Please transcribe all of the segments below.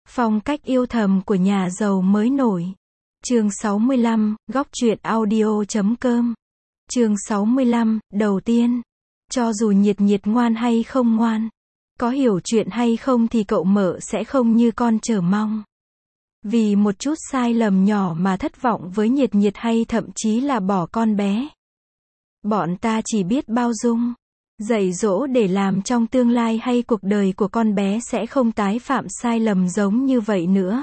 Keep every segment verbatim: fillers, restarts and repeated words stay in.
Phong cách yêu thầm của nhà giàu mới nổi. Chương sáu mươi lăm, góc truyện audio chấm com. Chương sáu mươi lăm, đầu tiên. Cho dù Nhiệt Nhiệt ngoan hay không ngoan, có hiểu chuyện hay không thì cậu Mợ sẽ không như con chờ mong. Vì một chút sai lầm nhỏ mà thất vọng với Nhiệt Nhiệt hay thậm chí là bỏ con bé. Bọn ta chỉ biết bao dung, dạy dỗ để làm trong tương lai hay cuộc đời của con bé sẽ không tái phạm sai lầm giống như vậy nữa.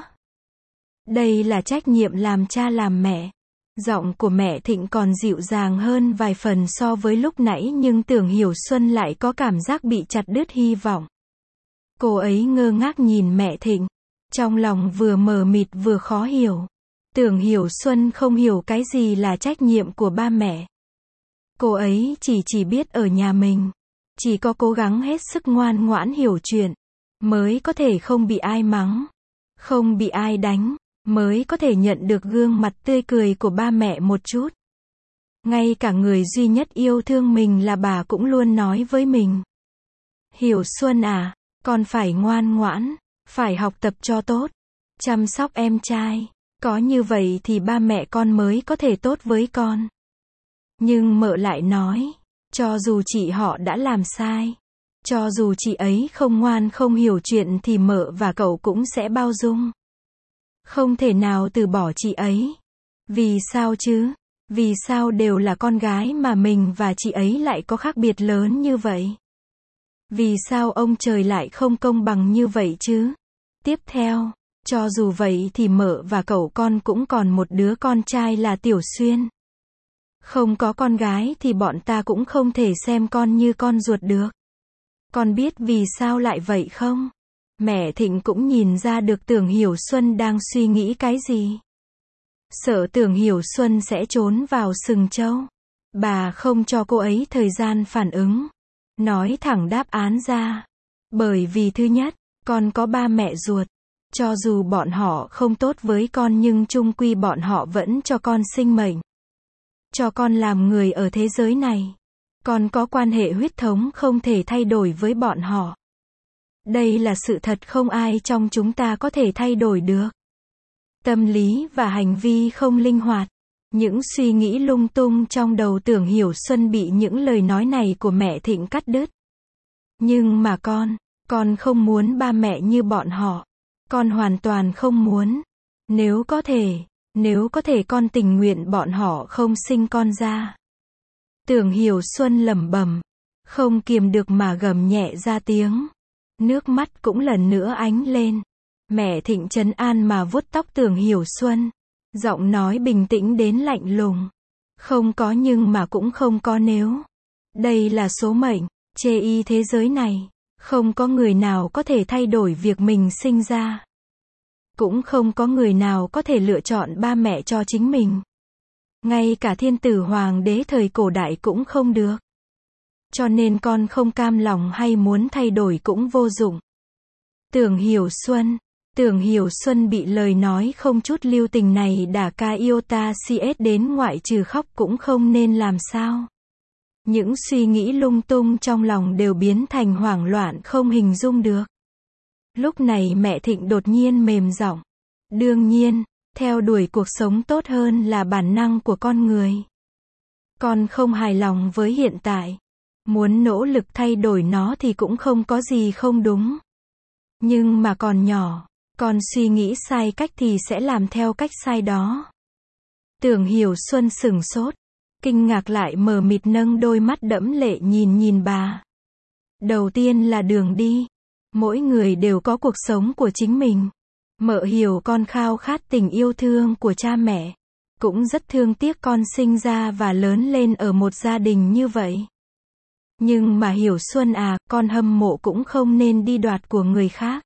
Đây là trách nhiệm làm cha làm mẹ. Giọng của mẹ Thịnh còn dịu dàng hơn vài phần so với lúc nãy, nhưng Tưởng Hiểu Xuân lại có cảm giác bị chặt đứt hy vọng. Cô ấy ngơ ngác nhìn mẹ Thịnh, trong lòng vừa mờ mịt vừa khó hiểu. Tưởng Hiểu Xuân không hiểu cái gì là trách nhiệm của ba mẹ. Cô ấy chỉ chỉ biết ở nhà mình, chỉ có cố gắng hết sức ngoan ngoãn hiểu chuyện, mới có thể không bị ai mắng, không bị ai đánh, mới có thể nhận được gương mặt tươi cười của ba mẹ một chút. Ngay cả người duy nhất yêu thương mình là bà cũng luôn nói với mình: Hiểu Xuân à, con phải ngoan ngoãn, phải học tập cho tốt, chăm sóc em trai, có như vậy thì ba mẹ con mới có thể tốt với con. Nhưng Mợ lại nói, cho dù chị họ đã làm sai, cho dù chị ấy không ngoan không hiểu chuyện thì Mợ và cậu cũng sẽ bao dung. Không thể nào từ bỏ chị ấy. Vì sao chứ? Vì sao đều là con gái mà mình và chị ấy lại có khác biệt lớn như vậy? Vì sao ông trời lại không công bằng như vậy chứ? Tiếp theo, cho dù vậy thì Mợ và cậu con cũng còn một đứa con trai là Tiểu Xuyên. Không có con gái thì bọn ta cũng không thể xem con như con ruột được. Con biết vì sao lại vậy không? Mẹ Thịnh cũng nhìn ra được Tưởng Hiểu Xuân đang suy nghĩ cái gì. Sợ Tưởng Hiểu Xuân sẽ trốn vào sừng trâu. Bà không cho cô ấy thời gian phản ứng. Nói thẳng đáp án ra. Bởi vì thứ nhất, con có ba mẹ ruột. Cho dù bọn họ không tốt với con nhưng chung quy bọn họ vẫn cho con sinh mệnh. Cho con làm người ở thế giới này. Con có quan hệ huyết thống không thể thay đổi với bọn họ. Đây là sự thật không ai trong chúng ta có thể thay đổi được. Tâm lý và hành vi không linh hoạt. Những suy nghĩ lung tung trong đầu Tưởng Hiểu Xuân bị những lời nói này của mẹ Thịnh cắt đứt. Nhưng mà con, con không muốn ba mẹ như bọn họ. Con hoàn toàn không muốn. Nếu có thể, nếu có thể con tình nguyện bọn họ không sinh con ra. Tưởng Hiểu Xuân lẩm bẩm, không kiềm được mà gầm nhẹ ra tiếng. Nước mắt cũng lần nữa ánh lên. Mẹ Thịnh trấn an mà vuốt tóc Tưởng Hiểu Xuân. Giọng nói bình tĩnh đến lạnh lùng. Không có nhưng mà cũng không có nếu. Đây là số mệnh, chê y thế giới này. Không có người nào có thể thay đổi việc mình sinh ra. Cũng không có người nào có thể lựa chọn ba mẹ cho chính mình. Ngay cả thiên tử hoàng đế thời cổ đại cũng không được. Cho nên con không cam lòng hay muốn thay đổi cũng vô dụng. Tưởng Hiểu Xuân, Tưởng Hiểu Xuân bị lời nói không chút lưu tình này đả ca iota cs đến ngoại trừ khóc cũng không nên làm sao. Những suy nghĩ lung tung trong lòng đều biến thành hoảng loạn không hình dung được. Lúc này mẹ Thịnh đột nhiên mềm giọng. Đương nhiên, theo đuổi cuộc sống tốt hơn là bản năng của con người. Con không hài lòng với hiện tại. Muốn nỗ lực thay đổi nó thì cũng không có gì không đúng. Nhưng mà còn nhỏ, con suy nghĩ sai cách thì sẽ làm theo cách sai đó. Tưởng Hiểu Xuân sửng sốt, kinh ngạc lại mờ mịt nâng đôi mắt đẫm lệ nhìn nhìn bà. Đầu tiên là đường đi. Mỗi người đều có cuộc sống của chính mình. Mợ hiểu con khao khát tình yêu thương của cha mẹ. Cũng rất thương tiếc con sinh ra và lớn lên ở một gia đình như vậy. Nhưng mà Hiểu Xuân à, con hâm mộ cũng không nên đi đoạt của người khác.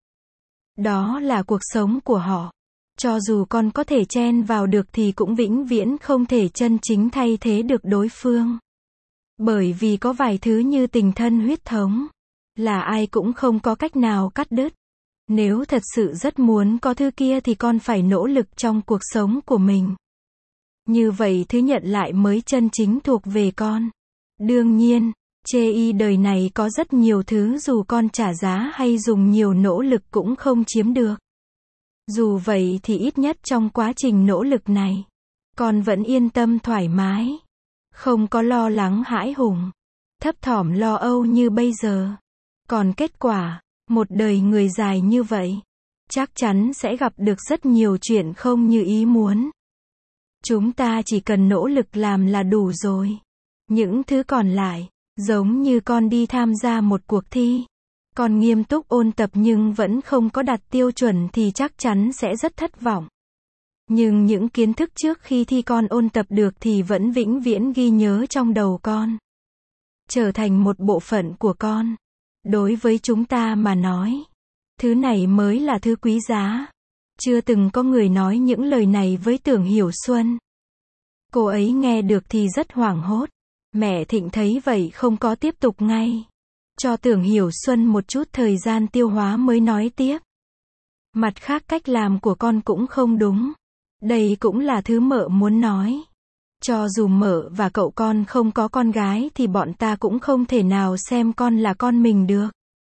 Đó là cuộc sống của họ. Cho dù con có thể chen vào được thì cũng vĩnh viễn không thể chân chính thay thế được đối phương. Bởi vì có vài thứ như tình thân huyết thống, là ai cũng không có cách nào cắt đứt. Nếu thật sự rất muốn có thứ kia thì con phải nỗ lực trong cuộc sống của mình. Như vậy thứ nhận lại mới chân chính thuộc về con. Đương nhiên, chê y đời này có rất nhiều thứ dù con trả giá hay dùng nhiều nỗ lực cũng không chiếm được. Dù vậy thì ít nhất trong quá trình nỗ lực này, con vẫn yên tâm thoải mái. Không có lo lắng hãi hùng, thấp thỏm lo âu như bây giờ. Còn kết quả, một đời người dài như vậy, chắc chắn sẽ gặp được rất nhiều chuyện không như ý muốn. Chúng ta chỉ cần nỗ lực làm là đủ rồi. Những thứ còn lại, giống như con đi tham gia một cuộc thi. Con nghiêm túc ôn tập nhưng vẫn không có đạt tiêu chuẩn thì chắc chắn sẽ rất thất vọng. Nhưng những kiến thức trước khi thi con ôn tập được thì vẫn vĩnh viễn ghi nhớ trong đầu con. Trở thành một bộ phận của con. Đối với chúng ta mà nói, thứ này mới là thứ quý giá. Chưa từng có người nói những lời này với Tưởng Hiểu Xuân. Cô ấy nghe được thì rất hoảng hốt. Mẹ Thịnh thấy vậy không có tiếp tục ngay. Cho Tưởng Hiểu Xuân một chút thời gian tiêu hóa mới nói tiếp. Mặt khác cách làm của con cũng không đúng. Đây cũng là thứ mợ muốn nói. Cho dù mợ và cậu con không có con gái thì bọn ta cũng không thể nào xem con là con mình được.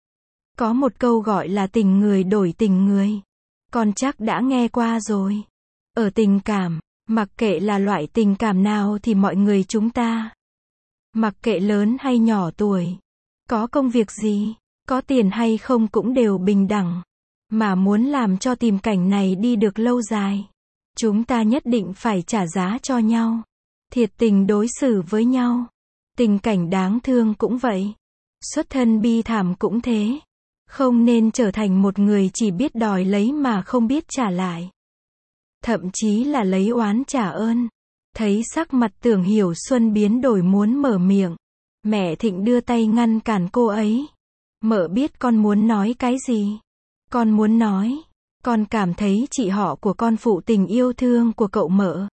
Có một câu gọi là tình người đổi tình người. Con chắc đã nghe qua rồi. Ở tình cảm, mặc kệ là loại tình cảm nào thì mọi người chúng ta, mặc kệ lớn hay nhỏ tuổi, có công việc gì, có tiền hay không cũng đều bình đẳng. Mà muốn làm cho tình cảnh này đi được lâu dài, chúng ta nhất định phải trả giá cho nhau. Thiệt tình đối xử với nhau. Tình cảnh đáng thương cũng vậy. Xuất thân bi thảm cũng thế. Không nên trở thành một người chỉ biết đòi lấy mà không biết trả lại. Thậm chí là lấy oán trả ơn. Thấy sắc mặt Tưởng Hiểu Xuân biến đổi muốn mở miệng. Mẹ Thịnh đưa tay ngăn cản cô ấy. Mợ biết con muốn nói cái gì. Con muốn nói, con cảm thấy chị họ của con phụ tình yêu thương của cậu mợ.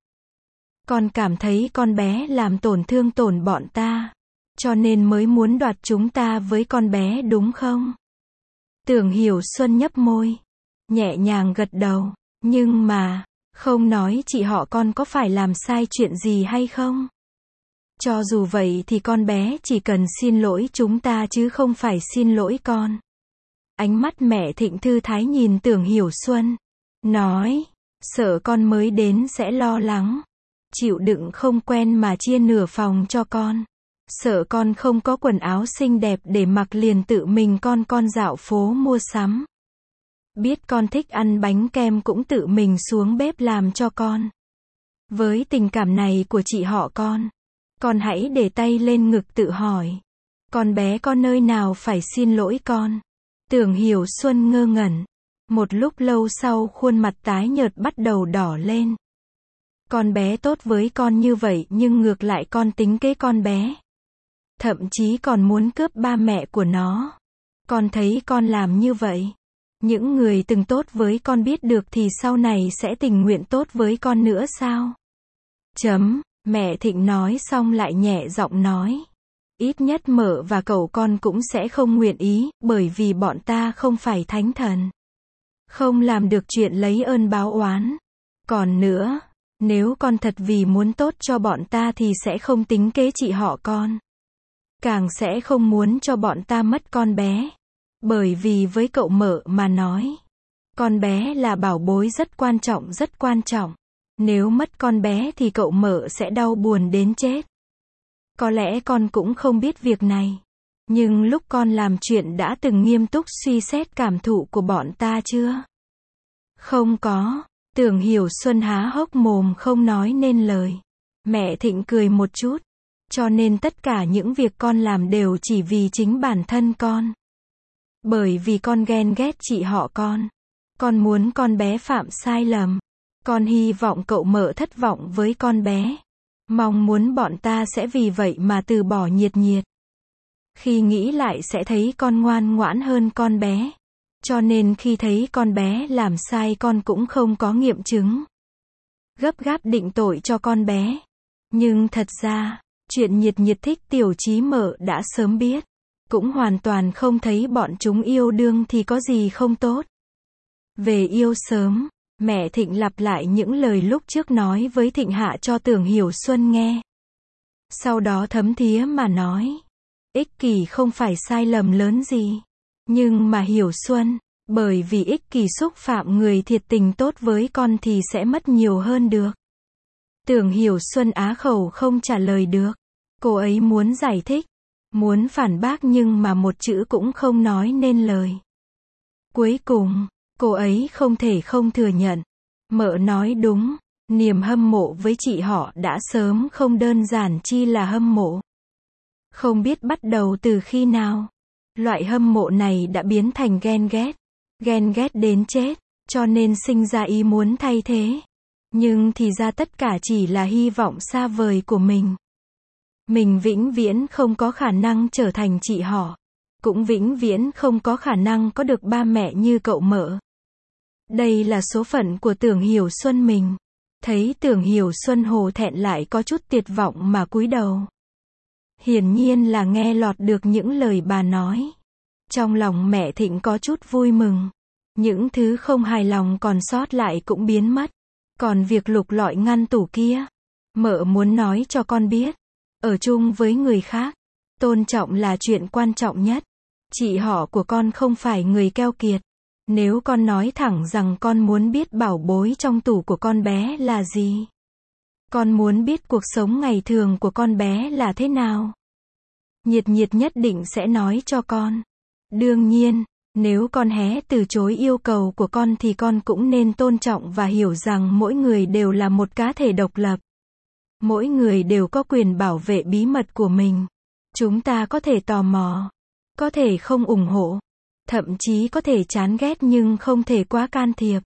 Con cảm thấy con bé làm tổn thương tổn bọn ta. Cho nên mới muốn đoạt chúng ta với con bé đúng không? Tưởng Hiểu Xuân nhấp môi. Nhẹ nhàng gật đầu. Nhưng mà, không nói chị họ con có phải làm sai chuyện gì hay không? Cho dù vậy thì con bé chỉ cần xin lỗi chúng ta chứ không phải xin lỗi con. Ánh mắt mẹ Thịnh thư thái nhìn Tưởng Hiểu Xuân. Nói, sợ con mới đến sẽ lo lắng. Chịu đựng không quen mà chia nửa phòng cho con. Sợ con không có quần áo xinh đẹp để mặc liền tự mình con con dạo phố mua sắm. Biết con thích ăn bánh kem cũng tự mình xuống bếp làm cho con. Với tình cảm này của chị họ con, con hãy để tay lên ngực tự hỏi. Con bé có nơi nào phải xin lỗi con? Tưởng Hiểu Xuân ngơ ngẩn. Một lúc lâu sau khuôn mặt tái nhợt bắt đầu đỏ lên. Con bé tốt với con như vậy nhưng ngược lại con tính kế con bé. Thậm chí còn muốn cướp ba mẹ của nó. Con thấy con làm như vậy. Những người từng tốt với con biết được thì sau này sẽ tình nguyện tốt với con nữa sao? Chấm, mẹ Thịnh nói xong lại nhẹ giọng nói. Ít nhất mợ và cậu con cũng sẽ không nguyện ý, bởi vì bọn ta không phải thánh thần. Không làm được chuyện lấy ơn báo oán. Còn nữa, nếu con thật vì muốn tốt cho bọn ta thì sẽ không tính kế chị họ con. Càng sẽ không muốn cho bọn ta mất con bé. Bởi vì với cậu mợ mà nói, con bé là bảo bối rất quan trọng rất quan trọng. Nếu mất con bé thì cậu mợ sẽ đau buồn đến chết. Có lẽ con cũng không biết việc này. Nhưng lúc con làm chuyện đã từng nghiêm túc suy xét cảm thụ của bọn ta chưa? Không có. Tưởng Hiểu Xuân há hốc mồm không nói nên lời. Mẹ Thịnh cười một chút. Cho nên tất cả những việc con làm đều chỉ vì chính bản thân con. Bởi vì con ghen ghét chị họ con. Con muốn con bé phạm sai lầm. Con hy vọng cậu mợ thất vọng với con bé. Mong muốn bọn ta sẽ vì vậy mà từ bỏ nhiệt nhiệt. Khi nghĩ lại sẽ thấy con ngoan ngoãn hơn con bé. Cho nên khi thấy con bé làm sai con cũng không có nghiệm chứng. Gấp gáp định tội cho con bé. Nhưng thật ra, chuyện nhiệt nhiệt thích Tiểu Chí Mợ đã sớm biết. Cũng hoàn toàn không thấy bọn chúng yêu đương thì có gì không tốt. Về yêu sớm, mẹ Thịnh lặp lại những lời lúc trước nói với Thịnh Hạ cho Tưởng Hiểu Xuân nghe. Sau đó thấm thía mà nói. Ích kỷ không phải sai lầm lớn gì. Nhưng mà Hiểu Xuân, Bởi vì ích kỷ xúc phạm người thiệt tình tốt với con thì sẽ mất nhiều hơn được. Tưởng Hiểu Xuân á khẩu không trả lời được. Cô ấy muốn giải thích, muốn phản bác nhưng mà một chữ cũng không nói nên lời. Cuối cùng, cô ấy không thể không thừa nhận. Mợ nói đúng, niềm hâm mộ với chị họ đã sớm không đơn giản chi là hâm mộ. Không biết bắt đầu từ khi nào, loại hâm mộ này đã biến thành ghen ghét. Ghen ghét đến chết, cho nên sinh ra ý muốn thay thế. Nhưng thì ra tất cả chỉ là hy vọng xa vời của mình. Mình vĩnh viễn không có khả năng trở thành chị họ. Cũng vĩnh viễn không có khả năng có được ba mẹ như cậu Mợ. Đây là số phận của Tưởng Hiểu Xuân mình. Thấy Tưởng Hiểu Xuân hổ thẹn lại có chút tuyệt vọng mà cúi đầu. Hiển nhiên là nghe lọt được những lời bà nói. Trong lòng mẹ Thịnh có chút vui mừng. Những thứ không hài lòng còn sót lại cũng biến mất. Còn việc lục lọi ngăn tủ kia, Mợ muốn nói cho con biết. Ở chung với người khác, tôn trọng là chuyện quan trọng nhất. Chị họ của con không phải người keo kiệt. Nếu con nói thẳng rằng con muốn biết bảo bối trong tủ của con bé là gì. Con muốn biết cuộc sống ngày thường của con bé là thế nào. Nhiệt Nhiệt nhất định sẽ nói cho con. Đương nhiên, nếu con hé từ chối yêu cầu của con thì con cũng nên tôn trọng và hiểu rằng mỗi người đều là một cá thể độc lập. Mỗi người đều có quyền bảo vệ bí mật của mình. Chúng ta có thể tò mò, có thể không ủng hộ, thậm chí có thể chán ghét nhưng không thể quá can thiệp.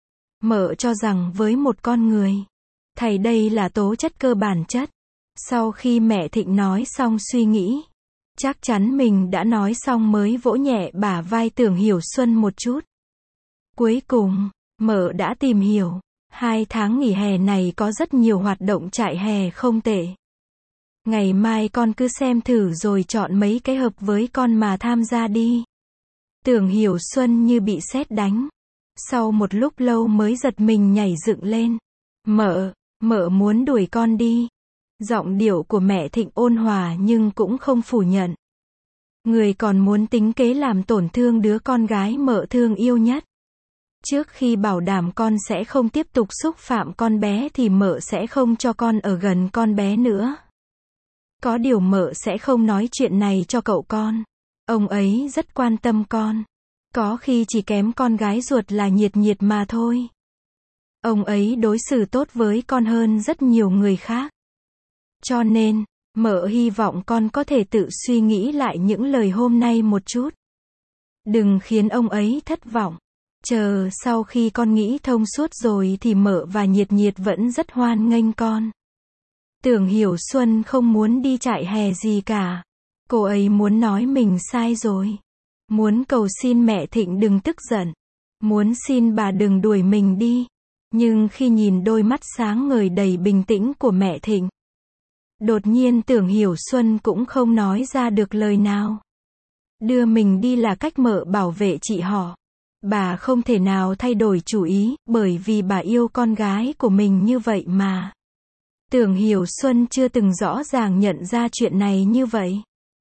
Mợ cho rằng với một con người, thầy đây là tố chất cơ bản chất. Sau khi mẹ Thịnh nói xong suy nghĩ, chắc chắn mình đã nói xong mới vỗ nhẹ bả vai Tưởng Hiểu Xuân một chút. Cuối cùng, Mợ đã tìm hiểu. Hai tháng nghỉ hè này có rất nhiều hoạt động trại hè không tệ. Ngày mai con cứ xem thử rồi chọn mấy cái hợp với con mà tham gia đi. Tưởng Hiểu Xuân như bị sét đánh. Sau một lúc lâu mới giật mình nhảy dựng lên. Mợ, mợ muốn đuổi con đi. Giọng điệu của mẹ Thịnh ôn hòa nhưng cũng không phủ nhận. Người còn muốn tính kế làm tổn thương đứa con gái Mợ thương yêu nhất. Trước khi bảo đảm con sẽ không tiếp tục xúc phạm con bé thì Mợ sẽ không cho con ở gần con bé nữa. Có điều Mợ sẽ không nói chuyện này cho cậu con. Ông ấy rất quan tâm con. Có khi chỉ kém con gái ruột là Nhiệt Nhiệt mà thôi. Ông ấy đối xử tốt với con hơn rất nhiều người khác. Cho nên, Mợ hy vọng con có thể tự suy nghĩ lại những lời hôm nay một chút. Đừng khiến ông ấy thất vọng. Chờ sau khi con nghĩ thông suốt rồi thì Mợ và Nhiệt Nhiệt vẫn rất hoan nghênh con. Tưởng Hiểu Xuân không muốn đi trại hè gì cả. Cô ấy muốn nói mình sai rồi. Muốn cầu xin mẹ Thịnh đừng tức giận. Muốn xin bà đừng đuổi mình đi. Nhưng khi nhìn đôi mắt sáng ngời đầy bình tĩnh của mẹ Thịnh, đột nhiên Tưởng Hiểu Xuân cũng không nói ra được lời nào. Đưa mình đi là cách Mợ bảo vệ chị họ. Bà không thể nào thay đổi chủ ý, bởi vì bà yêu con gái của mình như vậy mà. Tưởng Hiểu Xuân chưa từng rõ ràng nhận ra chuyện này như vậy.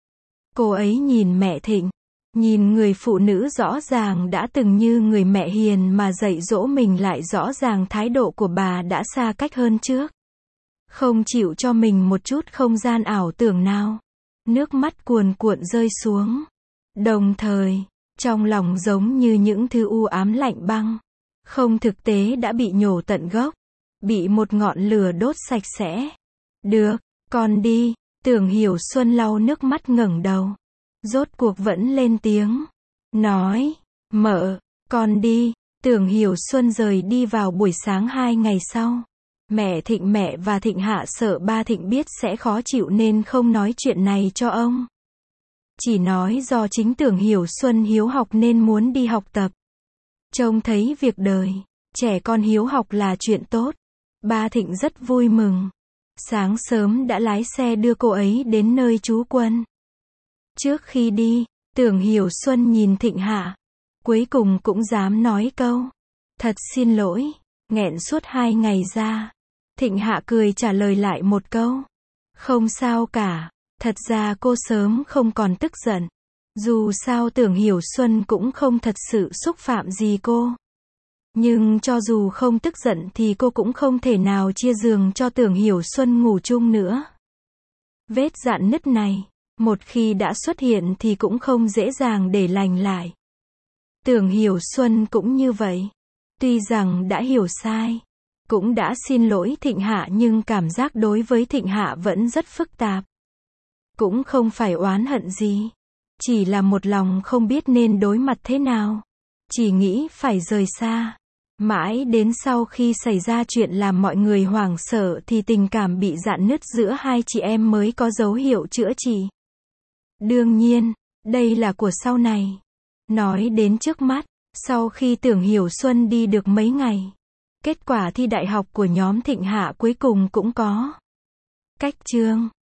Cô ấy nhìn mẹ Thịnh, nhìn người phụ nữ rõ ràng đã từng như người mẹ hiền mà dạy dỗ mình, lại rõ ràng thái độ của bà đã xa cách hơn trước. Không chịu cho mình một chút không gian ảo tưởng nào. Nước mắt cuồn cuộn rơi xuống. Đồng thời, trong lòng giống như những thứ u ám lạnh băng, không thực tế đã bị nhổ tận gốc, bị một ngọn lửa đốt sạch sẽ. Được, con đi. Tưởng Hiểu Xuân lau nước mắt ngẩng đầu. Rốt cuộc vẫn lên tiếng. Nói, Mợ, con đi. Tưởng Hiểu Xuân rời đi vào buổi sáng hai ngày sau. Mẹ Thịnh mẹ và Thịnh Hạ sợ ba Thịnh biết sẽ khó chịu nên không nói chuyện này cho ông. Chỉ nói do chính Tưởng Hiểu Xuân hiếu học nên muốn đi học tập. Trông thấy việc đời, trẻ con hiếu học là chuyện tốt. Ba Thịnh rất vui mừng. Sáng sớm đã lái xe đưa cô ấy đến nơi trú quân. Trước khi đi, Tưởng Hiểu Xuân nhìn Thịnh Hạ. Cuối cùng cũng dám nói câu. Thật xin lỗi, nghẹn suốt hai ngày ra. Thịnh Hạ cười trả lời lại một câu. Không sao cả, thật ra cô sớm không còn tức giận. Dù sao Tưởng Hiểu Xuân cũng không thật sự xúc phạm gì cô. Nhưng cho dù không tức giận thì cô cũng không thể nào chia giường cho Tưởng Hiểu Xuân ngủ chung nữa. Vết rạn nứt này, một khi đã xuất hiện thì cũng không dễ dàng để lành lại. Tưởng Hiểu Xuân cũng như vậy. Tuy rằng đã hiểu sai, cũng đã xin lỗi Thịnh Hạ nhưng cảm giác đối với Thịnh Hạ vẫn rất phức tạp. Cũng không phải oán hận gì. Chỉ là một lòng không biết nên đối mặt thế nào. Chỉ nghĩ phải rời xa. Mãi đến sau khi xảy ra chuyện làm mọi người hoảng sợ thì tình cảm bị rạn nứt giữa hai chị em mới có dấu hiệu chữa trị. Đương nhiên, đây là của sau này. Nói đến trước mắt, sau khi Tưởng Hiểu Xuân đi được mấy ngày, kết quả thi đại học của nhóm Thịnh Hạ cuối cùng cũng có. Cách chương